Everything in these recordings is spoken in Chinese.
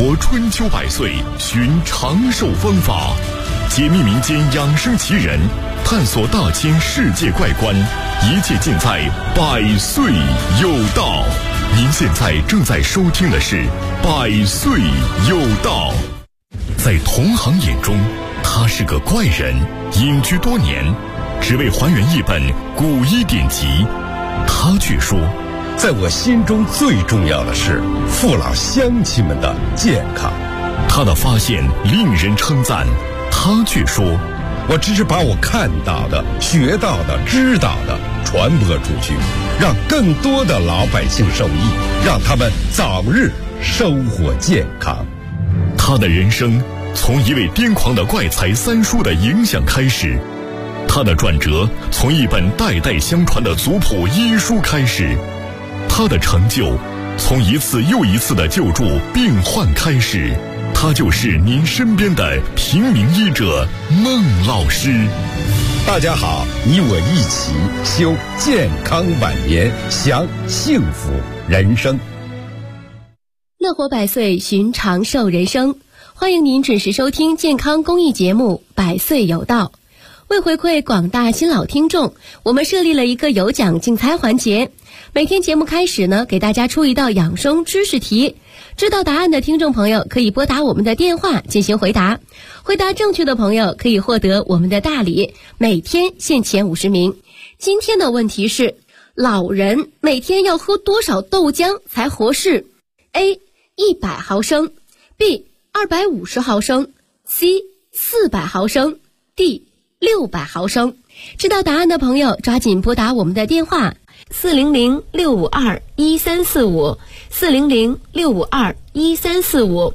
活春秋百岁，寻长寿方法，解密民间养生奇人，探索大千世界怪观，一切尽在百岁有道。您现在正在收听的是百岁有道。在同行眼中，他是个怪人，隐居多年，只为还原一本古医典籍。他却说， 在我心中最重要的是父老乡亲们的健康。 他的发现令人称赞，他却说， 我只是把我看到的、学到的、知道的传播出去，让更多的老百姓受益，让他们早日生活健康。 他的人生从一位癫狂的怪才三叔的影响开始，他的转折从一本代代相传的族谱医书开始，他的成就从一次又一次的救助病患开始。他就是您身边的平民医者孟老师。 大家好，你我一起修健康晚年，享幸福人生。 乐活百岁，寻长寿人生。欢迎您准时收听健康公益节目《百岁有道》。为回馈广大新老听众，我们设立了一个有奖竞猜环节。每天节目开始呢，给大家出一道养生知识题。知道答案的听众朋友可以拨打我们的电话进行回答，回答正确的朋友可以获得我们的大礼，每天限前50名。今天的问题是，老人每天要喝多少豆浆才合适？ A 100毫升， B 250毫升， C 400毫升， D 600毫升。知道答案的朋友抓紧拨打我们的电话400-652-1345 400-652-1345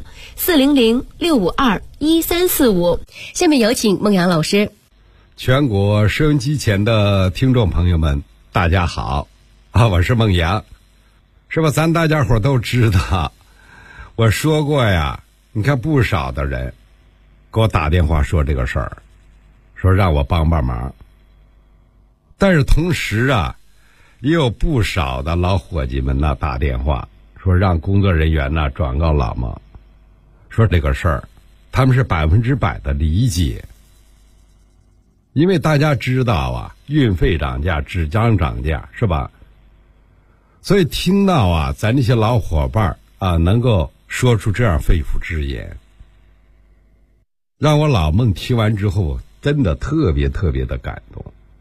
400-652-1345。下面有请孟阳老师。 全国收音机前的听众朋友们，大家好我是孟阳。是吧，咱大家伙都知道，我说过呀，你看不少的人给我打电话说这个事儿，说让我帮帮忙。但是同时啊，也有不少的老伙计们呢打电话说让工作人员呢转告老孟，说这个事儿他们是100%的理解。因为大家知道啊，运费涨价，纸浆涨价，是吧？所以听到啊咱这些老伙伴啊能够说出这样肺腑之言，让我老孟听完之后真的特别的感动。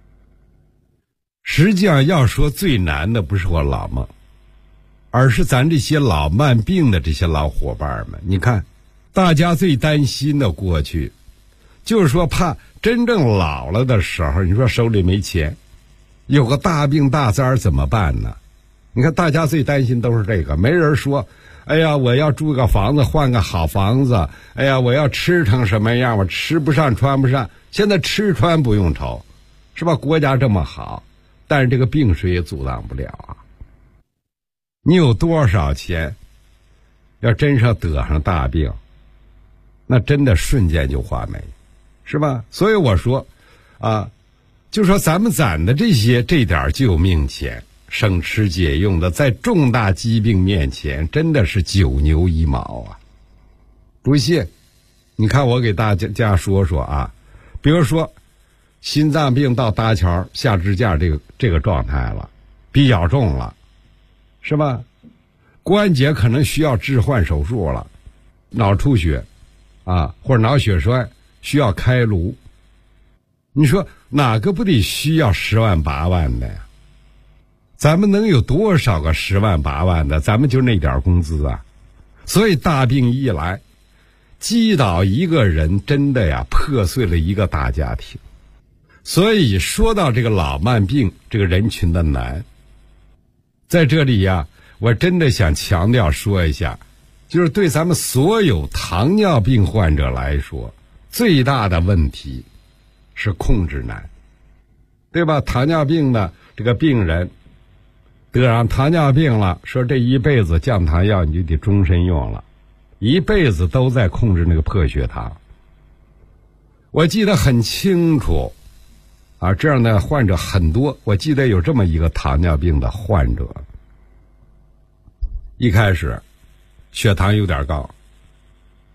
实际上要说最难的不是我老孟，而是咱这些老慢病的这些老伙伴们。你看大家最担心的过去就是说怕真正老了的时候，你说手里没钱，有个大病大灾怎么办呢？你看大家最担心都是这个，没人说哎呀我要住个房子换个好房子，哎呀我要吃成什么样，我吃不上穿不上。现在吃穿不用愁，是吧？国家这么好，但是这个病谁也阻挡不了啊。你有多少钱，要真是得上大病，那真的瞬间就花没，是吧？所以我说啊，就说咱们攒的这点救命钱，省吃俭用的，在重大疾病面前真的是9牛1毛啊。不信你看我给大家说说啊，比如说心脏病到搭桥下支架这个状态了，比较重了，是吧？关节可能需要置换手术了，脑出血啊或者脑血栓需要开颅，你说哪个不得需要10万8万的呀？咱们能有多少个10万8万的？咱们就那点工资啊。所以大病一来，击倒一个人，真的呀破碎了一个大家庭。所以说到这个老慢病这个人群的难，在这里呀我真的想强调说一下，就是对咱们所有糖尿病患者来说，最大的问题是控制难，对吧？糖尿病的这个病人得上糖尿病了，说这一辈子降糖药你就得终身用了，一辈子都在控制那个破血糖。我记得很清楚啊，这样的患者很多。我记得有这么一个糖尿病的患者，一开始血糖有点高，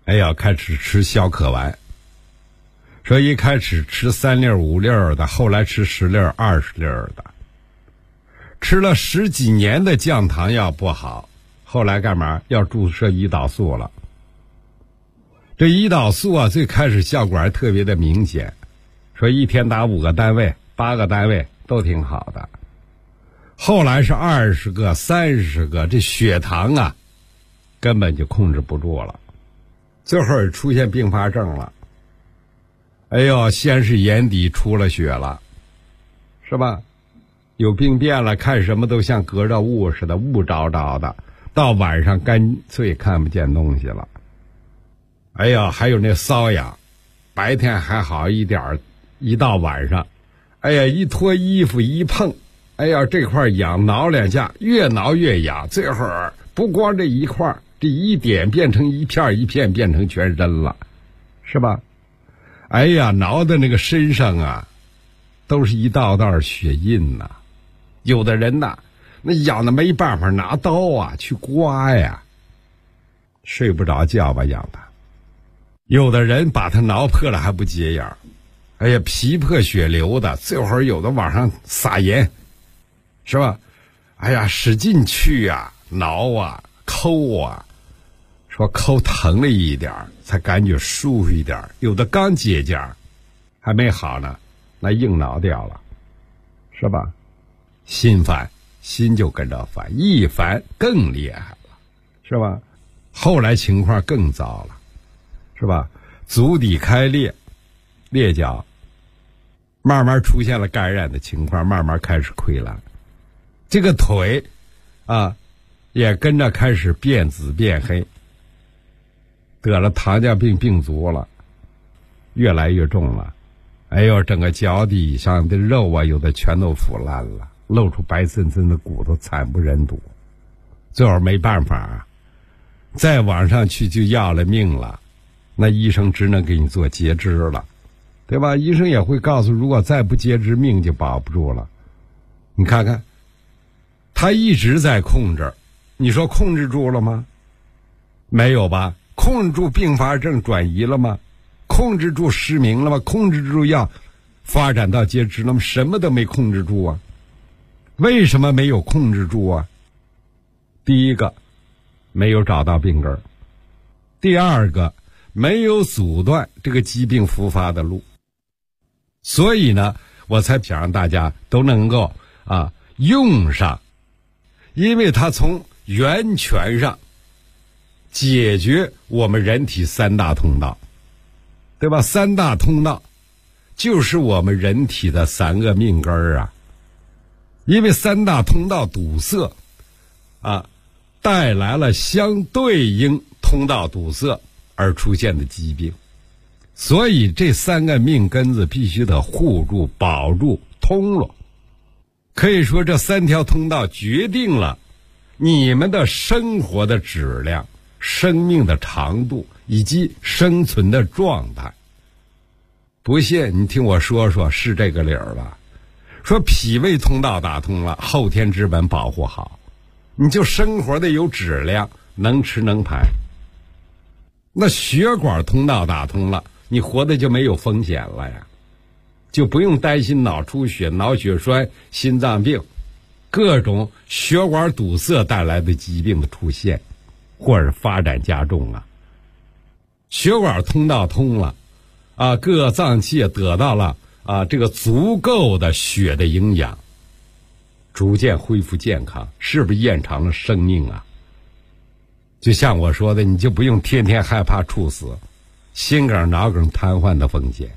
哎呀，开始吃消渴丸，说一开始吃3粒5粒的，后来吃10粒20粒的，吃了10几年的降糖药不好，后来干嘛要注射胰岛素了。这胰岛素啊，最开始效果还特别的明显，说一天打5个单位8个单位都挺好的，后来是20个30个，这血糖啊根本就控制不住了，最后也出现并发症了。哎呦，先是眼底出了血了，是吧？有病变了，看什么都像隔着雾似的，雾着着的，到晚上干脆看不见东西了。哎呀，还有那瘙痒，白天还好一点，一到晚上，哎呀，一脱衣服一碰，哎呀，这块痒，挠2下，越挠越痒，最后不光这一块，这一点变成一片一片，变成全身了，是吧？哎呀，挠的那个身上啊，都是一道道血印呐。有的人呐，那痒的没办法，拿刀啊去刮呀，睡不着觉吧，痒的。有的人把它挠破了还不解痒，哎呀，皮破血流的，最后有的往上撒盐，是吧？哎呀，使劲去啊，挠啊，抠啊，说抠疼了一点才感觉舒服一点，有的刚结痂还没好呢，那硬挠掉了，是吧？心烦，心就跟着烦，一烦更厉害了，是吧？后来情况更糟了，是吧？足底开裂，裂脚，慢慢出现了感染的情况，慢慢开始溃烂，这个腿啊也跟着开始变紫变黑，得了糖尿病病足了，越来越重了。哎呦，整个脚底上的肉啊，有的全都腐烂了，露出白森森的骨头，惨不忍睹。最后没办法，再往上去就要了命了，那医生只能给你做截肢了，对吧？医生也会告诉，如果再不截肢，命就保不住了。你看看，他一直在控制，你说控制住了吗？没有吧？控制住并发症转移了吗？控制住失明了吗？控制住要发展到截肢了吗？什么都没控制住啊。为什么没有控制住啊？第一个，没有找到病根；第二个，没有阻断这个疾病复发的路。所以呢，我才想让大家都能够用上，因为它从源泉上解决我们人体3大通道，对吧？3大通道就是我们人体的3个命根儿啊。因为3大通道堵塞带来了相对应通道堵塞而出现的疾病，所以这3个命根子必须得护住、保住、通了。可以说这3条通道决定了你们的生活的质量、生命的长度以及生存的状态。不信你听我说说，是这个理儿吧？说脾胃通道打通了，后天之本保护好，你就生活的有质量，能吃能排。那血管通道打通了，你活的就没有风险了呀，就不用担心脑出血、脑血栓、心脏病各种血管堵塞带来的疾病的出现或者发展加重啊。血管通道通了各脏器得到了这个足够的血的营养，逐渐恢复健康，是不是延长了生命啊？就像我说的，你就不用天天害怕猝死、心梗、脑梗瘫痪的风险。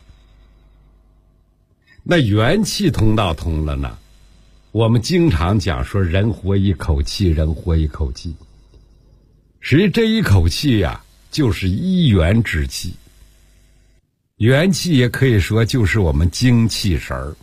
那元气通道通了呢，我们经常讲说人活一口气，人活一口气，实际这一口气呀，就是一元之气。元气也可以说就是我们精气神儿。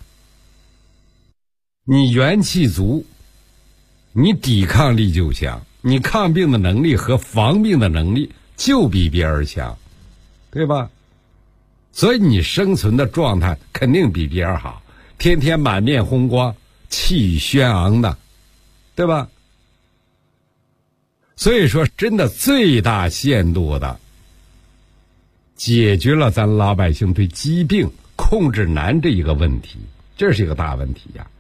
你元气足，你抵抗力就强，你抗病的能力和防病的能力就比别人强，对吧？所以你生存的状态肯定比别人好，天天满面红光，气宇轩昂的，对吧？所以说真的最大限度的解决了咱老百姓对疾病控制难这一个问题，这是一个大问题呀。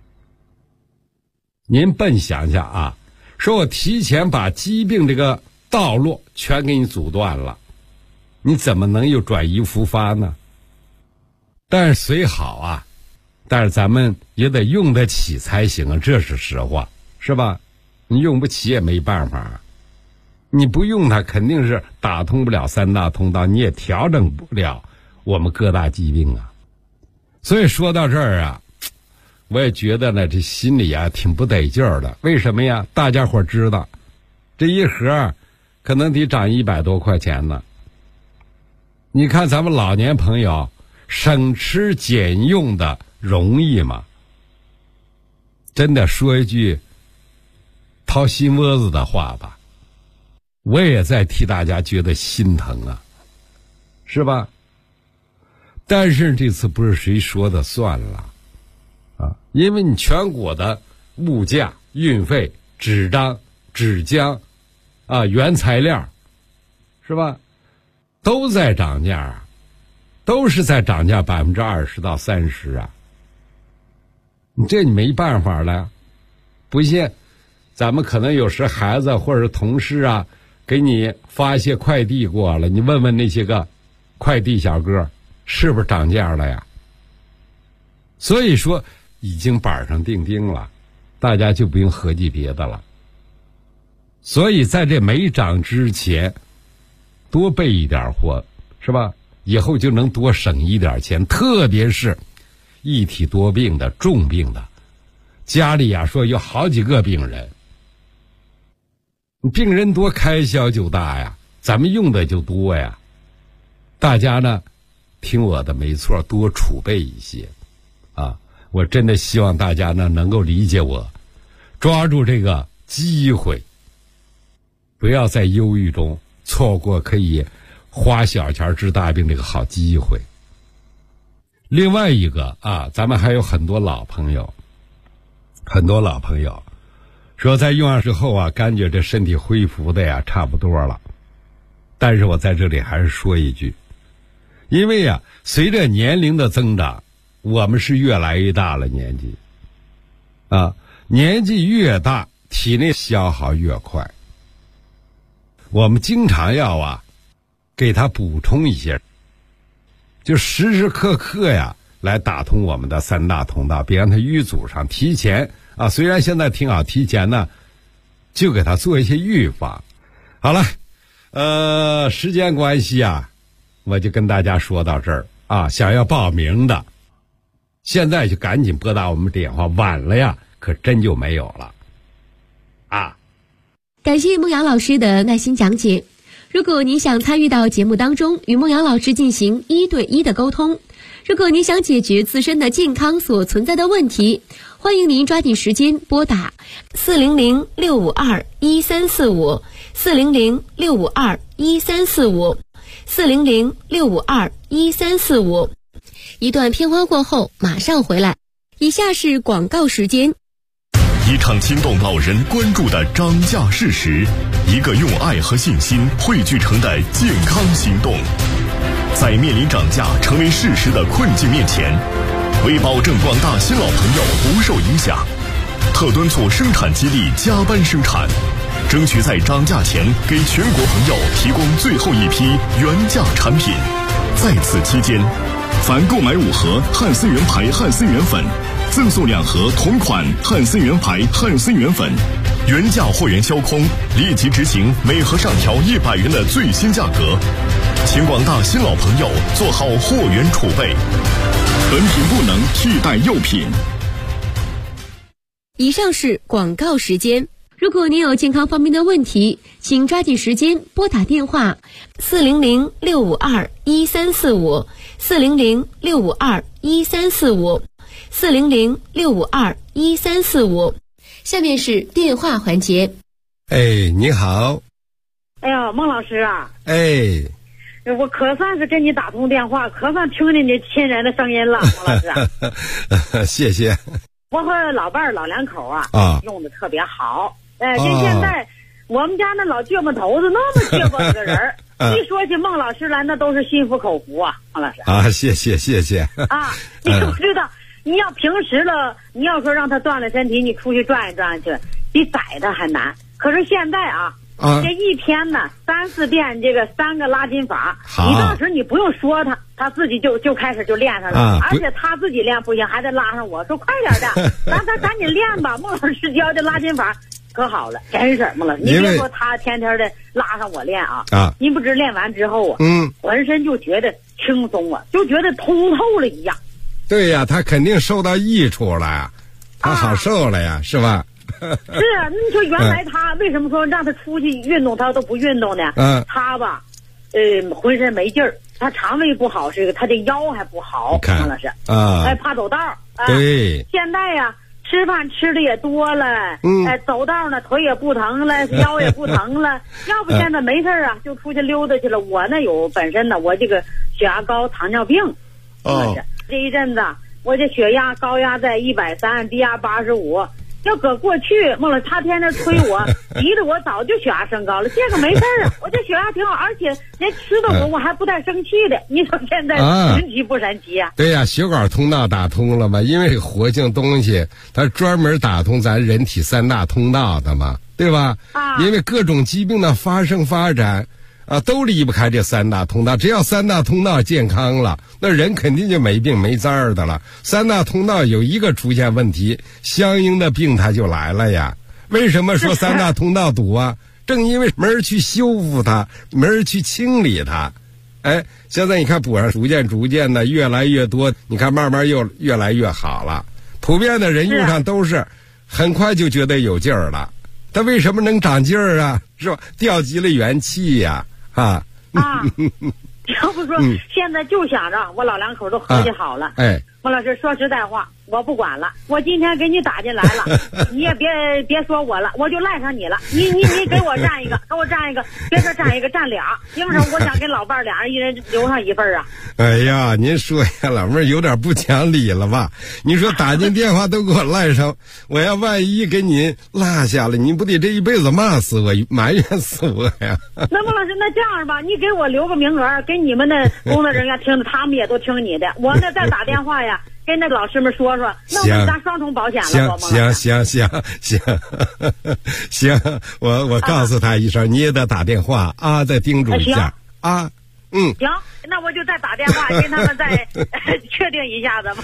您笨想想啊，说我提前把疾病这个道路全给你阻断了，你怎么能又转移复发呢？但是虽好啊，但是咱们也得用得起才行啊，这是实话，是吧？你用不起也没办法，你不用它肯定是打通不了三大通道，你也调整不了我们各大疾病啊。所以说到这儿啊，我也觉得呢，这心里啊挺不得劲儿的。为什么呀？大家伙知道这一盒可能得涨100多块钱呢。你看咱们老年朋友省吃俭用的容易吗？真的说一句掏心窝子的话吧，我也在替大家觉得心疼啊，是吧？但是这次不是谁说的算了啊，因为你全国的物价、运费、纸张、纸浆啊、原材料，是吧？都在涨价啊，都是在涨价20%到30%啊。这你没办法了，不信咱们可能有时孩子或者同事啊给你发一些快递过了，你问问那些个快递小哥是不是涨价了呀？所以说已经板上钉钉了，大家就不用合计别的了。所以在这没涨之前多备一点货，是吧？以后就能多省一点钱，特别是一体多病的重病的，家里啊说有好几个病人，病人多开销就大呀，咱们用的就多呀。大家呢听我的没错，多储备一些啊！我真的希望大家呢能够理解我，抓住这个机会，不要在忧郁中错过可以花小钱治大病这个好机会。另外一个啊，咱们还有很多老朋友说在用上之后啊，感觉这身体恢复的呀差不多了。但是我在这里还是说一句，因为啊随着年龄的增长，我们是越来越大了，年纪啊，年纪越大体内消耗越快，我们经常要啊给它补充一些，就时时刻刻呀来打通我们的三大通道，别让它淤阻上。提前啊，虽然现在挺好，提前呢就给它做一些预防。好了，时间关系啊，我就跟大家说到这儿啊。想要报名的，现在就赶紧拨打我们电话，晚了呀可真就没有了啊。 感谢孟阳老师的耐心讲解。如果您想参与到节目当中，与孟阳老师进行1对1的沟通，如果您想解决自身的健康所存在的问题，欢迎您抓紧时间拨打400-652-1345 400-652-1345 400-652-1345。一段片花过后马上回来。以下是广告时间。 一场惊动老人关注的涨价事实，一个用爱和信心汇聚成的健康行动。在面临涨价成为事实的困境面前，为保证广大新老朋友不受影响，特敦促生产基地加班生产，争取在涨价前给全国朋友提供最后一批原价产品。在此期间，凡购买5盒汉森源牌汉森源粉，赠送2盒同款汉森源牌汉森源粉，原价货源销空，立即执行每盒上调100元的最新价格。请广大新老朋友做好货源储备，本品不能替代幼品。 以上是广告时间。如果您有健康方面的问题，请抓紧时间拨打电话400-652-1345 400-652-1345 400-652-1345。下面是电话环节。 哎，你好。 哎呀，孟老师啊。 哎。 我可算是跟你打通电话，可算听见你亲人的声音了，孟老师啊。 谢谢。 我和老伴儿老两口啊，用的特别好。就现在我们家那老倔巴头子那么倔巴个人儿， 一说起孟老师来，那都是心服口服啊，孟老师。 啊，谢谢。 啊，你不知道，你要平时了，你要说让他锻炼身体，你出去转一转去，比宰他还难。可是现在啊，这一天呢3、4遍这个3个拉筋法，你当时你不用说他自己就开始就练上了，而且他自己练不行，还得拉上我说快点的，咱赶紧练吧。孟老师教的拉筋法可好了，真是孟老师，你别说他天天的拉上我练啊，你不知练完之后啊，浑身就觉得轻松啊，就觉得通透了一样。 对呀，他肯定受到益处了呀，他好受了呀，是吧？ 是啊，你说原来他为什么说让他出去运动他都不运动呢？他吧，浑身没劲儿，他肠胃不好，是个他的腰还不好，孟老师怕走道对， 现在呀，吃饭吃的也多了，走道呢腿也不疼了，腰也不疼了。要不现在没事啊，就出去溜达去了。我呢本身呢，我这个血压高、糖尿病，这一阵子我这血压高压在130，低压85。要搁过去，孟老师他天天催我，急得我早就血压升高了。这个没事啊，我这血压挺好，而且连吃的我还不带生气的。你说现在神奇不神奇啊？ 对呀，血管通道打通了嘛，因为活性东西它专门打通咱人体3大通道的嘛，对吧？因为各种疾病的发生发展都离不开这3大通道。只要3大通道健康了，那人肯定就没病没灾儿的了。3大通道有一个出现问题，相应的病它就来了呀。为什么说3大通道堵啊？正因为没人去修复它，没人去清理它。现在你看补上逐渐的越来越多，你看慢慢又越来越好了。普遍的人用上都是很快就觉得有劲儿了。它为什么能长劲儿啊？是吧？调集了元气呀。 要不说现在就想着我老两口都合计好了。孟老师说实在话，我不管了，我今天给你打进来了，你也别说我了，我就赖上你了。你给我占一个，给我占一个，别说占一个，占俩。因为我想给老伴俩人一人留上一份啊。 哎呀，您说呀，老妹儿有点不讲理了吧？你说打进电话都给我赖上，我要万一给你落下了，你不得这一辈子骂死我，埋怨死我呀？ 那孟老师，那这样吧，你给我留个名额，给你们的工作人员听着，他们也都听你的。我呢再打电话呀。跟那老师们说，那我们咱双重保险了。行，我告诉他一声，你也得打电话再叮嘱一下行，那我就再打电话跟他们再确定一下子吧。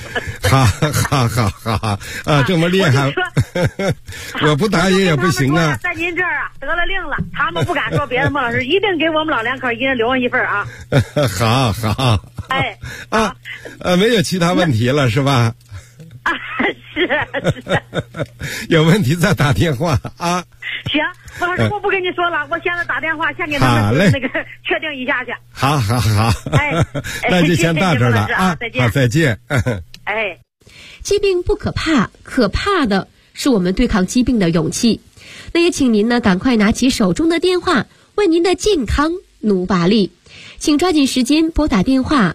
好这么厉害，我不答应也不行啊。 在您这儿得了令了，他们不敢说别的，孟老师一定给我们老两口一人留上一份啊。 好。没有其他问题了是吧？ 是。 有问题再打电话啊。 行，孟老师，我不跟你说了，我现在打电话先给他们那个确定一下去。 好。那就先到这儿了啊， 再见。 好，再见。 疾病不可怕，可怕的是我们对抗疾病的勇气。那也请您呢赶快拿起手中的电话，为您的健康努把力。请抓紧时间拨打电话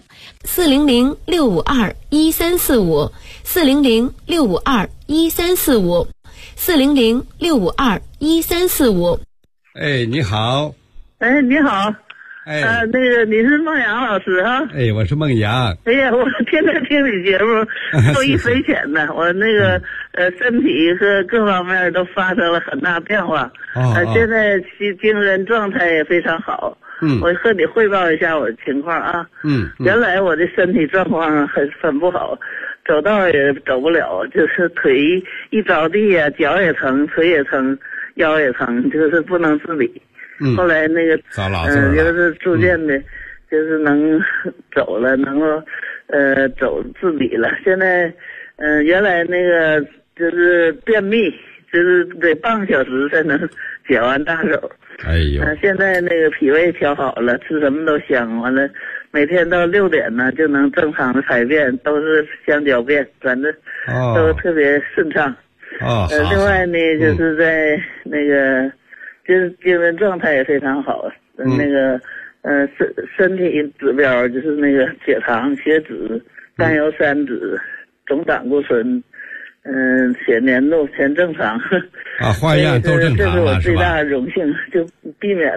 400-652-1345 400-652-1345 400-652-1345。 你好。 你好。那个你是孟阳老师啊？ 我是孟阳。 哎呀，我天天听你节目，受益匪浅的。我那个身体和各方面都发生了很大变化。现在精神状态也非常好。我和你汇报一下我的情况啊。原来我的身体状况很不好，走道也走不了，就是腿一着地呀，脚也疼，腿也疼，腰也疼，就是不能自理。后来那个就是逐渐的，就是能走了，能够走自理了。现在原来那个就是便秘，就是得半个小时才能解完大手。现在那个脾胃调好了，吃什么都香，完了每天到6点呢就能正常的排便，都是香蕉便，反正都特别顺畅。另外呢就是在那个就是精神状态也非常好。那个身体指标就是那个血糖、血脂、甘油三酯、总胆固醇，血粘度全正常。 化验都正常了， 这是我最大的荣幸，就避免了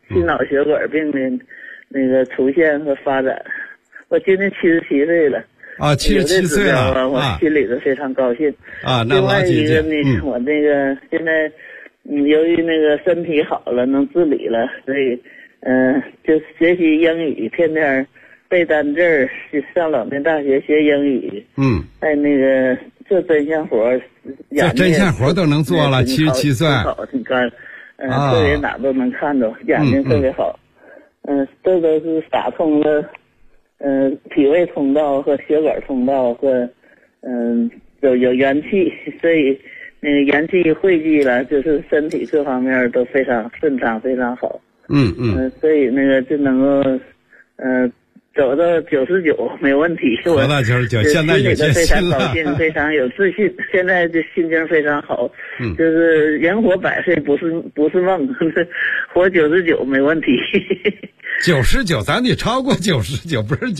心脑血管病的那个出现和发展。我今年77岁了。 77岁了， 我心里头非常高兴。 那老姐姐， 另外一个呢，我那个现在，由于那个身体好了，能自理了，所以，就学习英语，天天背单字，上老年大学学英语。在那个做针线活， 这针线活都能做了，77岁， 挺干，特别哪都能看着，眼睛特别好。这都是打通了。脾胃通道和血管通道和有元气，所以那个元气汇聚了，就是身体各方面都非常顺畅，非常好。所以那个就能够走到99没问题。 走到99，现在有些非常高兴，非常有自信，现在就心情非常好。就是人活100岁不是梦，活99没问题。 99，咱得超过99，不是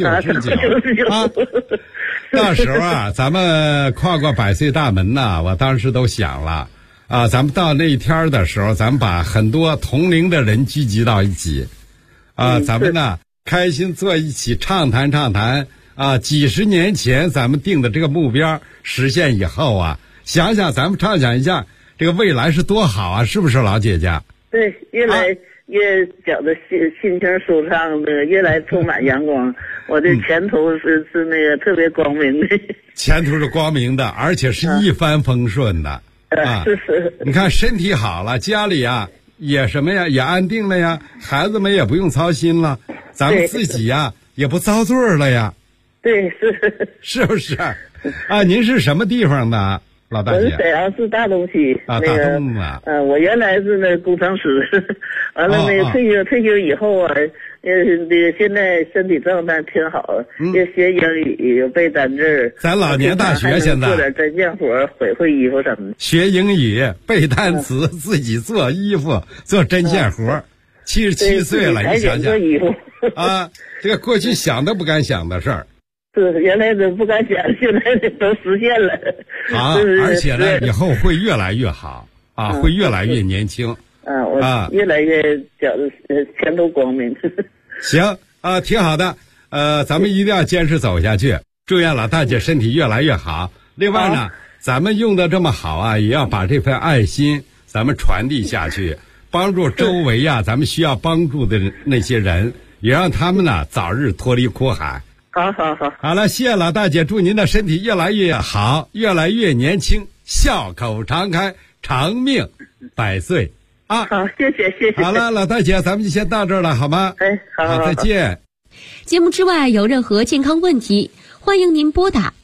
99啊！到时候啊，咱们跨过100岁大门呐，我当时都想了啊，咱们到那一天的时候，咱们把很多同龄的人聚集到一起啊，咱们呢开心坐一起畅谈啊，几十年前咱们定的这个目标实现以后啊，想想咱们畅想一下这个未来是多好啊，是不是老姐姐？ 对，越来越觉得心情舒畅的，越来充满阳光。我的前途是那个特别光明的。 前途是光明的，而且是一帆风顺的。 是。 你看身体好了，家里啊也什么呀，也安定了呀，孩子们也不用操心了，咱们自己呀也不遭罪了呀。 对， 是不是？啊，您是什么地方的？老大姐， 我是沈阳市大东区大东啊。 我原来是那工程师，完了那个退休以后啊，现在身体状态挺好，又学英语，又背单字。 咱老年大学现在做点针线活，绘衣服什么的。 学英语，背单词，自己做衣服，做针线活。77岁了，你想想做衣服啊，这个过去想都不敢想的事儿。 是，原来都不敢想，现在都实现了。 而且呢，以后会越来越好啊，会越来越年轻。 我越来越觉得前途光明。 行啊，挺好的。咱们一定要坚持走下去。祝愿老大姐身体越来越好。另外呢，咱们用的这么好啊，也要把这份爱心咱们传递下去，帮助周围呀，咱们需要帮助的那些人，也让他们呢早日脱离苦海。好了，谢谢老大姐，祝您的身体越来越好，越来越年轻，笑口常开，长命100岁啊！ 好，谢谢。 好了，老大姐，咱们就先到这儿了，好吗？ 好， 再见。 节目之外有任何健康问题，欢迎您拨打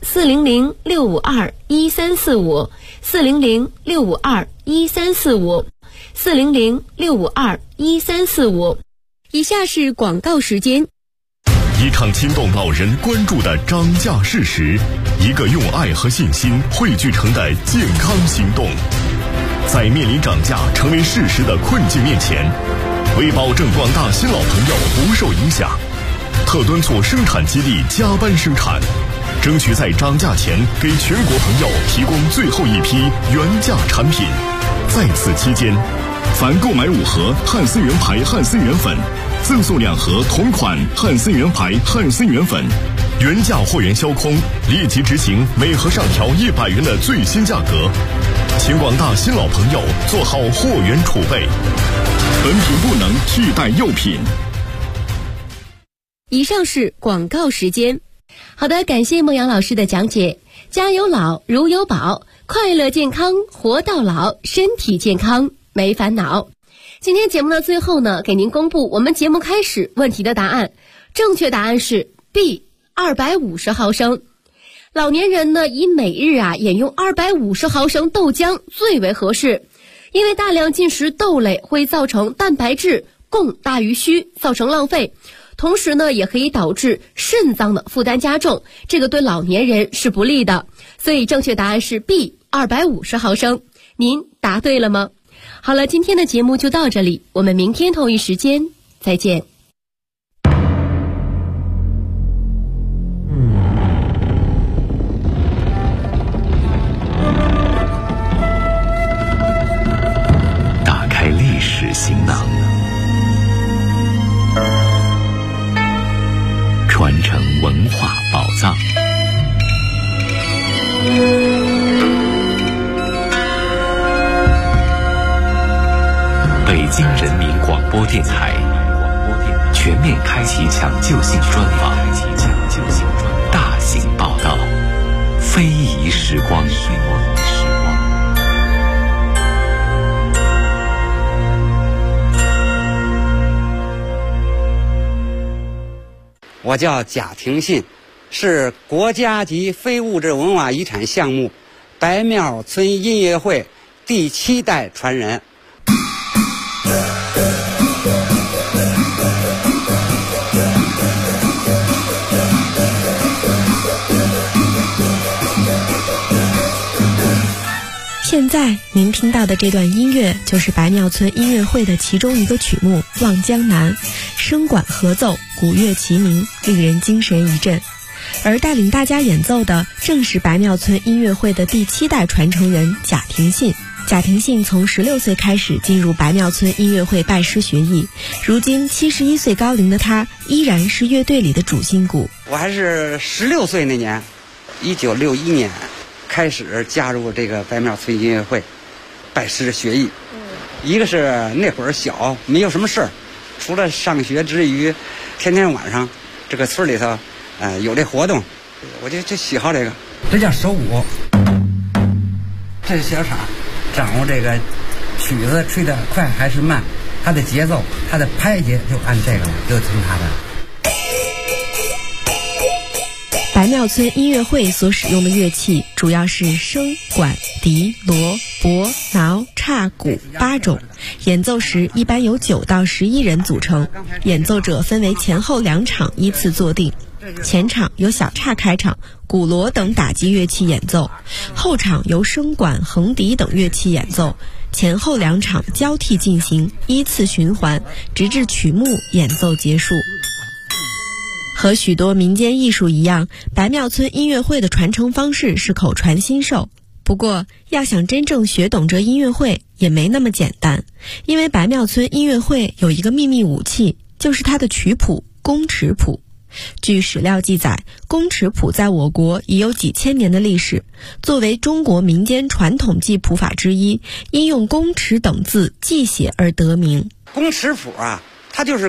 400-652-1345 400-652-1345 400-652-1345。以下是广告时间。 一场惊动老人关注的涨价事实，一个用爱和信心汇聚成的健康行动。在面临涨价成为事实的困境面前，为保证广大新老朋友不受影响，特敦促生产基地加班生产，争取在涨价前给全国朋友提供最后一批原价产品。在此期间，凡购买5盒汉森源牌汉森源粉，赠送2盒同款汉森源牌汉森源粉，原价货源销空，立即执行每盒上调100元的最新价格。请广大新老朋友做好货源储备，本品不能替代幼品。 以上是广告时间。好的，感谢孟阳老师的讲解。家有老如有宝，快乐健康活到老，身体健康没烦恼。今天节目的最后呢，给您公布我们节目开始问题的答案。正确答案是 B 250毫升。老年人呢，以每日饮用250毫升豆浆最为合适，因为大量进食豆类会造成蛋白质供大于需，造成浪费，同时呢也可以导致肾脏的负担加重，这个对老年人是不利的。所以正确答案是 B 250毫升。您答对了吗？好了，今天的节目就到这里，我们明天同一时间再见。 打开历史行囊， 京人民广播电台全面开启抢救性专访，大型报道，非遗时光。 我叫贾廷信，是国家级非物质文化遗产项目白庙村音乐会第7代传人。 现在您听到的这段音乐就是白庙村音乐会的其中一个曲目《望江南》，声管合奏，鼓乐齐鸣，令人精神一振。而带领大家演奏的正是白庙村音乐会的第7代传承人贾廷信。贾廷信从16岁开始进入白庙村音乐会拜师学艺，如今71岁高龄的他依然是乐队里的主心骨。 我还是16岁那年，1961年开始加入这个白庙村音乐会，拜师学艺。一个是那会儿小，没有什么事儿，除了上学之余，天天晚上这个村里头，有这活动，我就喜好这个。这叫手鼓，这是小厂，掌握这个曲子吹得快还是慢，它的节奏，它的拍节就按这个了，就听它的。 白庙村音乐会所使用的乐器主要是笙、管、笛、锣、钹、挠、叉、鼓8种，演奏时一般由9到11人组成，演奏者分为前后2场依次坐定。前场由小叉开场，鼓锣等打击乐器演奏，后场由笙管、横笛等乐器演奏，前后2场交替进行，依次循环，直至曲目演奏结束。和许多民间艺术一样，白庙村音乐会的传承方式是口传心授。不过，要想真正学懂这音乐会也没那么简单，因为白庙村音乐会有一个秘密武器，就是它的曲谱宫尺谱。据史料记载，宫尺谱在我国已有几千年的历史，作为中国民间传统记谱法之一，因用宫尺等字记写而得名。 宫尺谱啊，它就是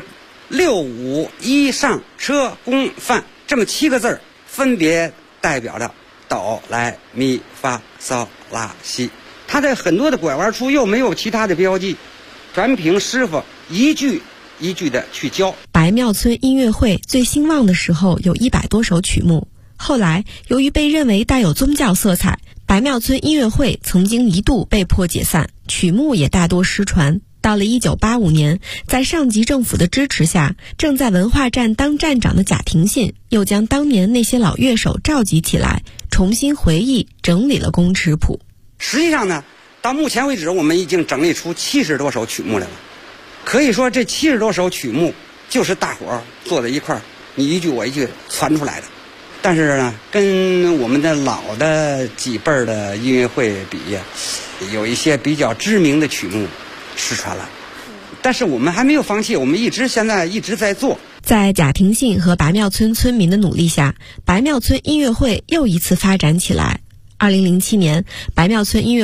6、5、1上车宫范这么7个字，分别代表着哆来咪发嗦拉西。它在很多的拐弯处又没有其他的标记，全凭师傅一句一句的去教。 白庙村音乐会最兴旺的时候有100多首曲目，后来由于被认为带有宗教色彩，白庙村音乐会曾经一度被迫解散，曲目也大多失传。到了1985年，在上级政府的支持下，正在文化站当站长的贾廷信又将当年那些老乐手召集起来，重新回忆整理了宫尺谱。 实际上呢，到目前为止我们已经整理出70多首曲目来了。可以说这70多首曲目就是大伙儿坐在一块儿，你一句我一句传出来的。但是呢，跟我们的老的几辈儿的音乐会比，有一些比较知名的曲目失传了，但是我们还没有放弃，我们现在一直在做。 在贾廷信和白庙村村民的努力下，白庙村音乐会又一次发展起来。2007年，白庙村音乐